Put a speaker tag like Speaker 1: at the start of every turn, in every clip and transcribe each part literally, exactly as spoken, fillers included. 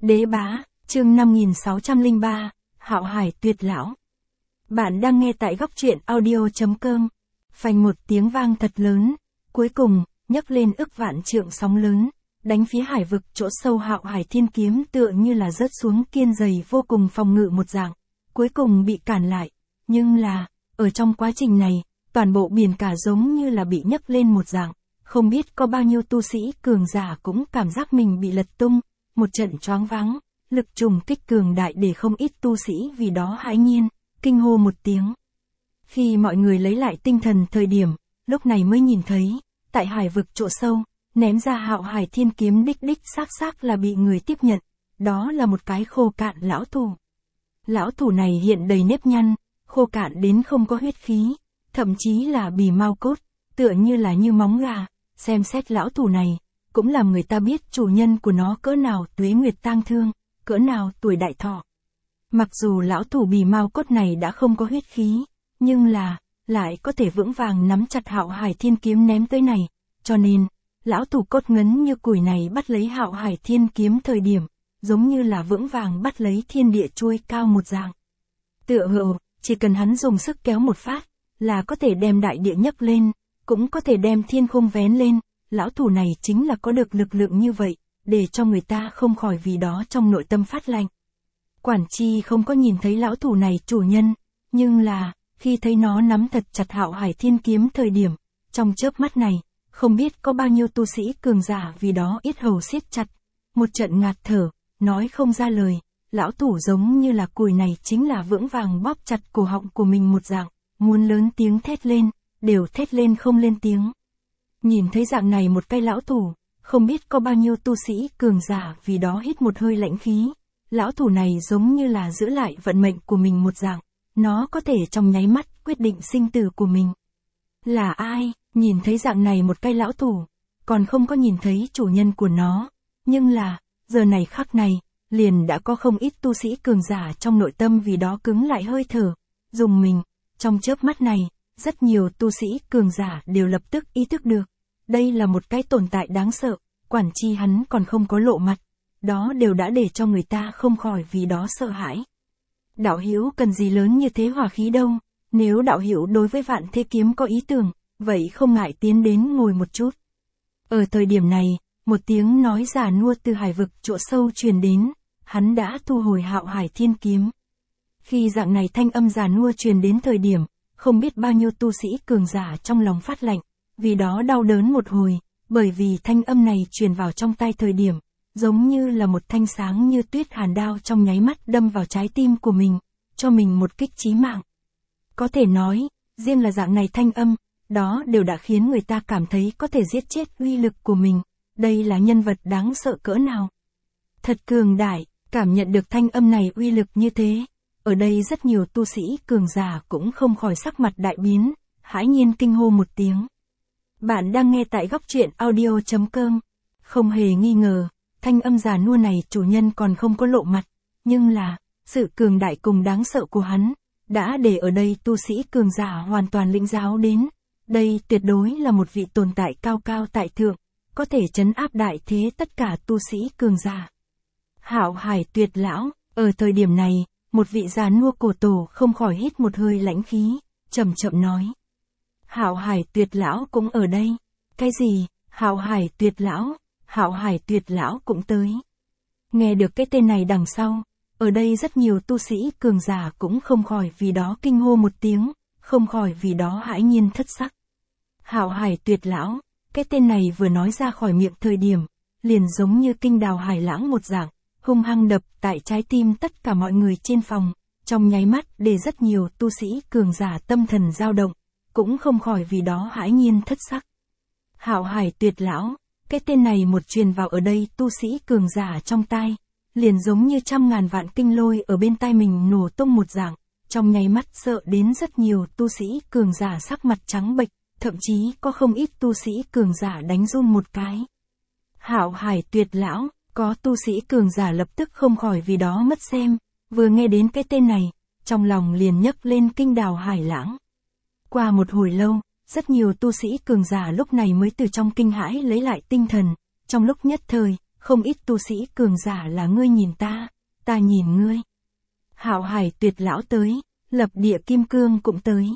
Speaker 1: Đế bá, chương năm nghìn sáu trăm lẻ ba, Hạo Hải tuyệt lão. Bạn đang nghe tại góc truyện audio chấm com. Phành một tiếng vang thật lớn, cuối cùng, nhấc lên ức vạn trượng sóng lớn, đánh phía hải vực chỗ sâu Hạo Hải thiên kiếm tựa như là rớt xuống kiên dày vô cùng phòng ngự một dạng, cuối cùng bị cản lại. Nhưng là, ở trong quá trình này, toàn bộ biển cả giống như là bị nhấc lên một dạng, không biết có bao nhiêu tu sĩ cường giả cũng cảm giác mình bị lật tung, một trận choáng váng, lực trùng kích cường đại để không ít tu sĩ vì đó hãi nhiên, kinh hô một tiếng. Khi mọi người lấy lại tinh thần thời điểm, lúc này mới nhìn thấy, tại hải vực chỗ sâu, ném ra Hạo Hải thiên kiếm đích đích xác xác là bị người tiếp nhận, đó là một cái khô cạn lão thủ. Lão thủ này hiện đầy nếp nhăn, khô cạn đến không có huyết khí, thậm chí là bì mao cốt, tựa như là như móng gà, xem xét lão thủ này, cũng làm người ta biết chủ nhân của nó cỡ nào tuế nguyệt tang thương, cỡ nào tuổi đại thọ. Mặc dù lão thủ bì mao cốt này đã không có huyết khí, nhưng là, lại có thể vững vàng nắm chặt Hạo Hải thiên kiếm ném tới này, cho nên, lão thủ cốt ngấn như củi này bắt lấy Hạo Hải thiên kiếm thời điểm, giống như là vững vàng bắt lấy thiên địa chuôi cao một dạng. Tựa hồ, chỉ cần hắn dùng sức kéo một phát, là có thể đem đại địa nhấc lên, cũng có thể đem thiên khung vén lên, lão thủ này chính là có được lực lượng như vậy, để cho người ta không khỏi vì đó trong nội tâm phát lạnh. Quản chi không có nhìn thấy lão thủ này chủ nhân, nhưng là, khi thấy nó nắm thật chặt Hạo Hải thiên kiếm thời điểm, trong chớp mắt này, không biết có bao nhiêu tu sĩ cường giả vì đó yết hầu siết chặt, một trận ngạt thở, nói không ra lời, lão thủ giống như là củi này chính là vững vàng bóp chặt cổ họng của mình một dạng, muốn lớn tiếng thét lên, đều thét lên không lên tiếng. Nhìn thấy dạng này một cái lão thủ, không biết có bao nhiêu tu sĩ cường giả vì đó hít một hơi lãnh khí, lão thủ này giống như là giữ lại vận mệnh của mình một dạng, nó có thể trong nháy mắt quyết định sinh tử của mình. Là ai, nhìn thấy dạng này một cái lão thủ, còn không có nhìn thấy chủ nhân của nó, nhưng là, giờ này khắc này, liền đã có không ít tu sĩ cường giả trong nội tâm vì đó cứng lại hơi thở, dùng mình, trong chớp mắt này, rất nhiều tu sĩ cường giả đều lập tức ý thức được, đây là một cái tồn tại đáng sợ, quản chi hắn còn không có lộ mặt, đó đều đã để cho người ta không khỏi vì đó sợ hãi. Đạo hữu cần gì lớn như thế hỏa khí đâu, nếu đạo hữu đối với Vạn Thế Kiếm có ý tưởng, vậy không ngại tiến đến ngồi một chút. Ở thời điểm này, một tiếng nói già nua từ hải vực chỗ sâu truyền đến, hắn đã thu hồi Hạo Hải thiên kiếm. Khi dạng này thanh âm già nua truyền đến thời điểm, không biết bao nhiêu tu sĩ cường giả trong lòng phát lạnh, vì đó đau đớn một hồi, bởi vì thanh âm này truyền vào trong tai thời điểm, giống như là một thanh sáng như tuyết hàn đao trong nháy mắt đâm vào trái tim của mình, cho mình một kích chí mạng. Có thể nói, riêng là dạng này thanh âm, đó đều đã khiến người ta cảm thấy có thể giết chết uy lực của mình, đây là nhân vật đáng sợ cỡ nào. Thật cường đại, cảm nhận được thanh âm này uy lực như thế, ở đây rất nhiều tu sĩ cường giả cũng không khỏi sắc mặt đại biến, hãi nhiên kinh hô một tiếng. Bạn đang nghe tại góc truyện audio chấm com. Không hề nghi ngờ, thanh âm già nua này chủ nhân còn không có lộ mặt, nhưng là, sự cường đại cùng đáng sợ của hắn, đã để ở đây tu sĩ cường giả hoàn toàn lĩnh giáo đến. Đây tuyệt đối là một vị tồn tại cao cao tại thượng, có thể trấn áp đại thế tất cả tu sĩ cường giả. Hạo Hải tuyệt lão, ở thời điểm này, một vị già nua cổ tổ không khỏi hít một hơi lãnh khí, chậm chậm nói. Hạo Hải tuyệt lão cũng ở đây. Cái gì? Hạo Hải tuyệt lão, Hạo Hải tuyệt lão cũng tới. Nghe được cái tên này đằng sau, ở đây rất nhiều tu sĩ cường giả cũng không khỏi vì đó kinh hô một tiếng, không khỏi vì đó hãi nhiên thất sắc. Hạo Hải tuyệt lão, cái tên này vừa nói ra khỏi miệng thời điểm, liền giống như kinh đào hải lãng một dạng, hung hăng đập tại trái tim tất cả mọi người trên phòng, trong nháy mắt để rất nhiều tu sĩ cường giả tâm thần dao động, cũng không khỏi vì đó hãi nhiên thất sắc. Hạo Hải tuyệt lão, cái tên này một truyền vào ở đây tu sĩ cường giả trong tai, liền giống như trăm ngàn vạn kinh lôi ở bên tai mình nổ tung một dạng, trong nháy mắt sợ đến rất nhiều tu sĩ cường giả sắc mặt trắng bệch, thậm chí có không ít tu sĩ cường giả đánh run một cái. Hạo Hải tuyệt lão, có tu sĩ cường giả lập tức không khỏi vì đó mất xem, vừa nghe đến cái tên này, trong lòng liền nhấc lên kinh đào hải lãng. Qua một hồi lâu, rất nhiều tu sĩ cường giả lúc này mới từ trong kinh hãi lấy lại tinh thần, trong lúc nhất thời, không ít tu sĩ cường giả là ngươi nhìn ta, ta nhìn ngươi. Hạo Hải Tuyệt lão tới, Lập Địa Kim Cương cũng tới.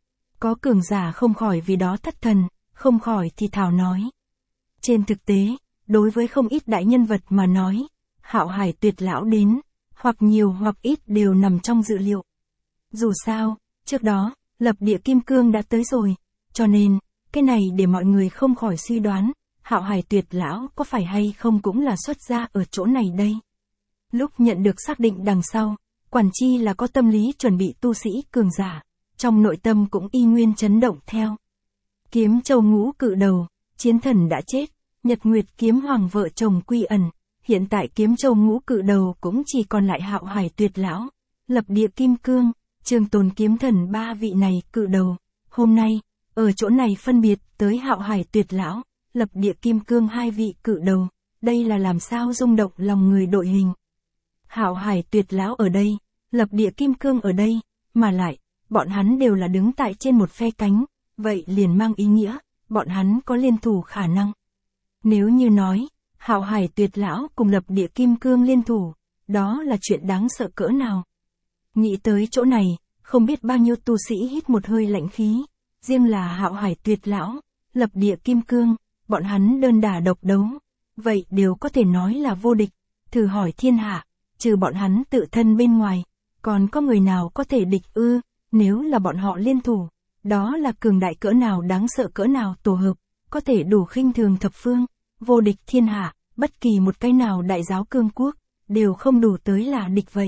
Speaker 1: Có cường giả không khỏi vì đó thất thần, không khỏi thì thào nói. Trên thực tế, đối với không ít đại nhân vật mà nói, Hạo Hải Tuyệt lão đến, hoặc nhiều hoặc ít đều nằm trong dự liệu. Dù sao, trước đó, Lập Địa Kim Cương đã tới rồi, cho nên, cái này để mọi người không khỏi suy đoán, Hạo Hải Tuyệt lão có phải hay không cũng là xuất gia ở chỗ này đây. Lúc nhận được xác định đằng sau, Quản Chi là có tâm lý chuẩn bị tu sĩ cường giả, trong nội tâm cũng y nguyên chấn động theo. Kiếm Châu ngũ cự đầu, chiến thần đã chết, Nhật Nguyệt Kiếm Hoàng vợ chồng quy ẩn, hiện tại Kiếm Châu ngũ cự đầu cũng chỉ còn lại Hạo Hải Tuyệt lão, Lập Địa Kim Cương, Trường Tồn Kiếm Thần ba vị này cự đầu. Hôm nay, ở chỗ này phân biệt tới Hạo Hải Tuyệt lão, Lập Địa Kim Cương hai vị cự đầu, đây là làm sao rung động lòng người đội hình. Hạo Hải Tuyệt lão ở đây, Lập Địa Kim Cương ở đây, mà lại, bọn hắn đều là đứng tại trên một phe cánh, vậy liền mang ý nghĩa, bọn hắn có liên thủ khả năng. Nếu như nói, Hạo Hải Tuyệt lão cùng Lập Địa Kim Cương liên thủ, đó là chuyện đáng sợ cỡ nào. Nghĩ tới chỗ này, không biết bao nhiêu tu sĩ hít một hơi lạnh khí, riêng là Hạo Hải Tuyệt lão, Lập Địa Kim Cương, bọn hắn đơn đả độc đấu, vậy đều có thể nói là vô địch, thử hỏi thiên hạ, trừ bọn hắn tự thân bên ngoài, còn có người nào có thể địch ư, nếu là bọn họ liên thủ, đó là cường đại cỡ nào đáng sợ cỡ nào tổ hợp, có thể đủ khinh thường thập phương, vô địch thiên hạ, bất kỳ một cái nào đại giáo cương quốc, đều không đủ tới là địch vậy.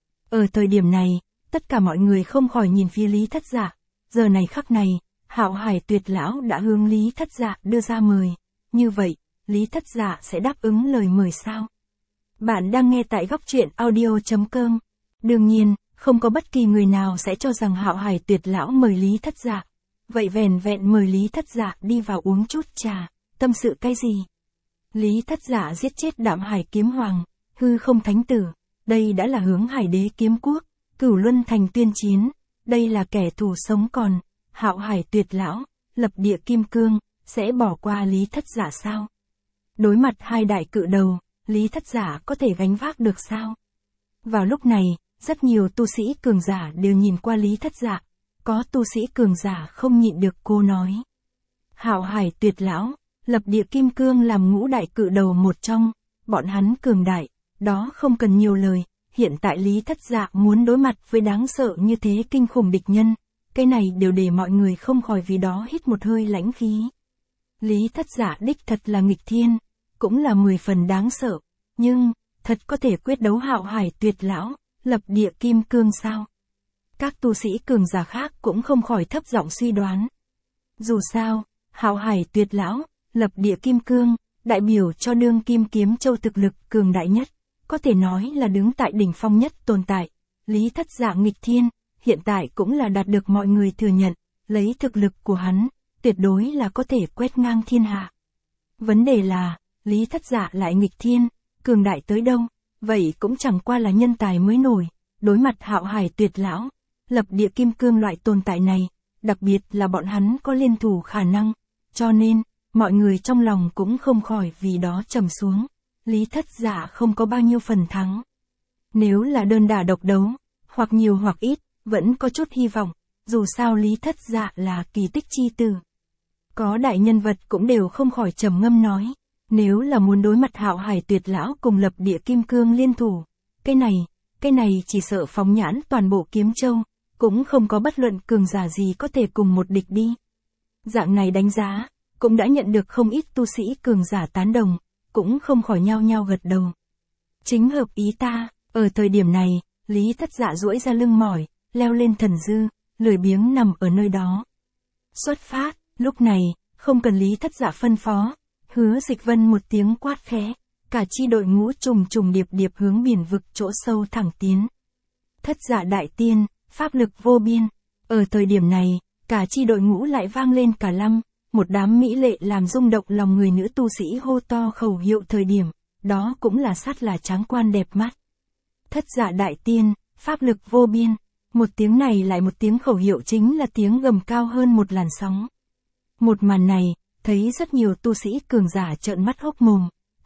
Speaker 1: Ở thời điểm này, tất cả mọi người không khỏi nhìn phía Lý Thất Dạ, giờ này khắc này, Hạo Hải Tuyệt lão đã hướng Lý Thất Dạ đưa ra mời, như vậy, Lý Thất Dạ sẽ đáp ứng lời mời sao? Bạn đang nghe tại góc truyện audio chấm com. Đương nhiên, không có bất kỳ người nào sẽ cho rằng Hạo Hải Tuyệt lão mời Lý Thất Dạ. Vậy vẻn vẹn mời Lý Thất Dạ đi vào uống chút trà, tâm sự cái gì? Lý Thất Dạ giết chết Đạm Hải Kiếm Hoàng, hư không thánh tử, đây đã là hướng Hải Đế kiếm quốc, Cửu Luân Thành tuyên chiến, đây là kẻ thù sống còn, Hạo Hải Tuyệt lão, Lập Địa Kim Cương, sẽ bỏ qua Lý Thất Dạ sao? Đối mặt hai đại cự đầu, Lý Thất Dạ có thể gánh vác được sao? Vào lúc này, rất nhiều tu sĩ cường giả đều nhìn qua Lý Thất Dạ, có tu sĩ cường giả không nhịn được cô nói. Hạo Hải Tuyệt lão, Lập Địa Kim Cương làm ngũ đại cự đầu một trong, bọn hắn cường đại, đó không cần nhiều lời, hiện tại Lý Thất Dạ muốn đối mặt với đáng sợ như thế kinh khủng địch nhân, cái này đều để mọi người không khỏi vì đó hít một hơi lãnh khí. Lý Thất Dạ đích thật là nghịch thiên, cũng là mười phần đáng sợ, nhưng, thật có thể quyết đấu Hạo Hải Tuyệt lão, Lập Địa Kim Cương sao? Các tu sĩ cường giả khác cũng không khỏi thấp giọng suy đoán. Dù sao, Hạo Hải Tuyệt lão, Lập Địa Kim Cương, đại biểu cho đương kim kiếm châu thực lực cường đại nhất, có thể nói là đứng tại đỉnh phong nhất tồn tại. Lý Thất Dạ nghịch thiên, hiện tại cũng là đạt được mọi người thừa nhận, lấy thực lực của hắn, tuyệt đối là có thể quét ngang thiên hạ. Vấn đề là, Lý Thất Dạ lại nghịch thiên, cường đại tới đâu, vậy cũng chẳng qua là nhân tài mới nổi, đối mặt Hạo Hải Tuyệt lão, Lập Địa Kim Cương loại tồn tại này, đặc biệt là bọn hắn có liên thủ khả năng, cho nên, mọi người trong lòng cũng không khỏi vì đó trầm xuống, Lý Thất Dạ không có bao nhiêu phần thắng. Nếu là đơn đả độc đấu, hoặc nhiều hoặc ít, vẫn có chút hy vọng, dù sao Lý Thất Dạ là kỳ tích chi tử. Có đại nhân vật cũng đều không khỏi trầm ngâm nói, nếu là muốn đối mặt Hạo Hải Tuyệt lão cùng Lập Địa Kim Cương liên thủ, cái này, cái này chỉ sợ phóng nhãn toàn bộ Kiếm Châu, cũng không có bất luận cường giả gì có thể cùng một địch đi. Dạng này đánh giá, cũng đã nhận được không ít tu sĩ cường giả tán đồng, cũng không khỏi nhao nhao gật đầu. Chính hợp ý ta, ở thời điểm này, Lý Thất Dạ duỗi ra lưng mỏi, leo lên thần dư, lười biếng nằm ở nơi đó. Xuất phát, lúc này, không cần Lý Thất Dạ phân phó, Hứa Dịch Vân một tiếng quát khẽ, cả chi đội ngũ trùng trùng điệp điệp hướng biển vực chỗ sâu thẳng tiến. Thất Dạ đại tiên, pháp lực vô biên. Ở thời điểm này, cả chi đội ngũ lại vang lên cả lăm, một đám mỹ lệ làm rung động lòng người nữ tu sĩ hô to khẩu hiệu thời điểm, đó cũng là sát là tráng quan đẹp mắt. Thất Dạ đại tiên, pháp lực vô biên. Một tiếng này lại một tiếng khẩu hiệu chính là tiếng gầm cao hơn một làn sóng. Một màn này, thấy rất nhiều tu sĩ cường giả trợn mắt hốc mồm,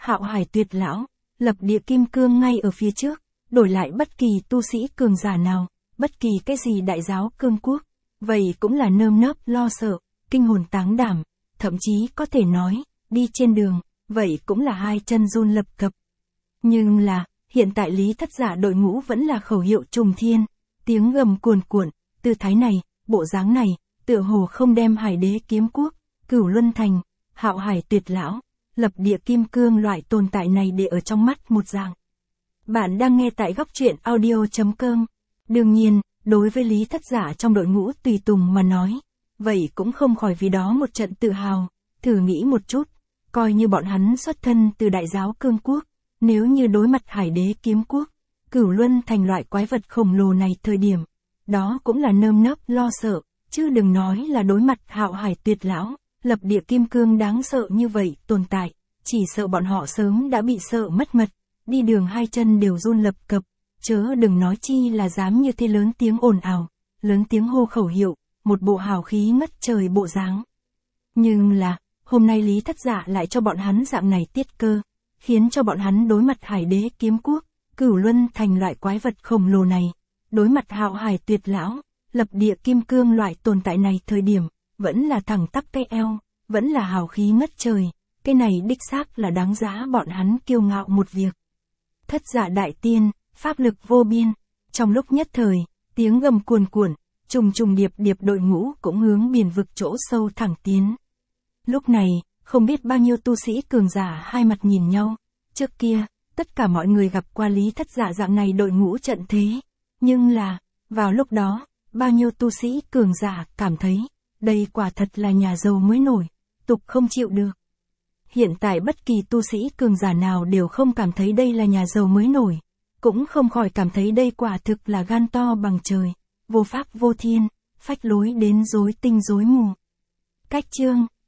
Speaker 1: hạo hải tuyệt lão, lập địa kim cương ngay ở phía trước, đổi lại bất kỳ tu sĩ cường giả nào, bất kỳ cái gì đại giáo cương quốc, vậy cũng là nơm nớp lo sợ, kinh hồn táng đảm, thậm chí có thể nói, đi trên đường, vậy cũng là hai chân run lập cập. Nhưng là, hiện tại Lý Thất Giả đội ngũ vẫn là khẩu hiệu trùng thiên, tiếng gầm cuồn cuộn, tư thái này, bộ dáng này, tựa hồ không đem Hải Đế kiếm quốc, Cửu Luân Thành, hạo hải tuyệt lão, lập địa kim cương loại tồn tại này để ở trong mắt một dạng. Bạn đang nghe tại góc truyện audio.com. Đương nhiên, đối với Lý Thất Giả trong đội ngũ tùy tùng mà nói, vậy cũng không khỏi vì đó một trận tự hào, thử nghĩ một chút, coi như bọn hắn xuất thân từ đại giáo cương quốc, nếu như đối mặt Hải Đế kiếm quốc, Cửu Luân Thành loại quái vật khổng lồ này thời điểm, đó cũng là nơm nớp lo sợ, chứ đừng nói là đối mặt hạo hải tuyệt lão, lập địa kim cương đáng sợ như vậy tồn tại, chỉ sợ bọn họ sớm đã bị sợ mất mật, đi đường hai chân đều run lập cập, chớ đừng nói chi là dám như thế lớn tiếng ồn ào, lớn tiếng hô khẩu hiệu, một bộ hào khí ngất trời bộ dáng. Nhưng là, hôm nay Lý Thất Giả lại cho bọn hắn dạng này tiết cơ, khiến cho bọn hắn đối mặt Hải Đế kiếm quốc, Cửu Luân Thành loại quái vật khổng lồ này, đối mặt hạo hải tuyệt lão, lập địa kim cương loại tồn tại này thời điểm, vẫn là thẳng tắp cái eo, vẫn là hào khí ngất trời, cái này đích xác là đáng giá bọn hắn kiêu ngạo một việc. Thất Giả đại tiên, pháp lực vô biên, trong lúc nhất thời, tiếng gầm cuồn cuộn, trùng trùng điệp điệp đội ngũ cũng hướng biển vực chỗ sâu thẳng tiến. Lúc này, không biết bao nhiêu tu sĩ cường giả hai mặt nhìn nhau, trước kia, tất cả mọi người gặp qua Lý Thất Giả dạng này đội ngũ trận thế, nhưng là, vào lúc đó, bao nhiêu tu sĩ cường giả cảm thấy, đây quả thật là nhà giàu mới nổi, tục không chịu được. Hiện tại bất kỳ tu sĩ cường giả nào đều không cảm thấy đây là nhà giàu mới nổi, cũng không khỏi cảm thấy đây quả thực là gan to bằng trời, vô pháp vô thiên, phách lối đến rối tinh rối mù. Cách chương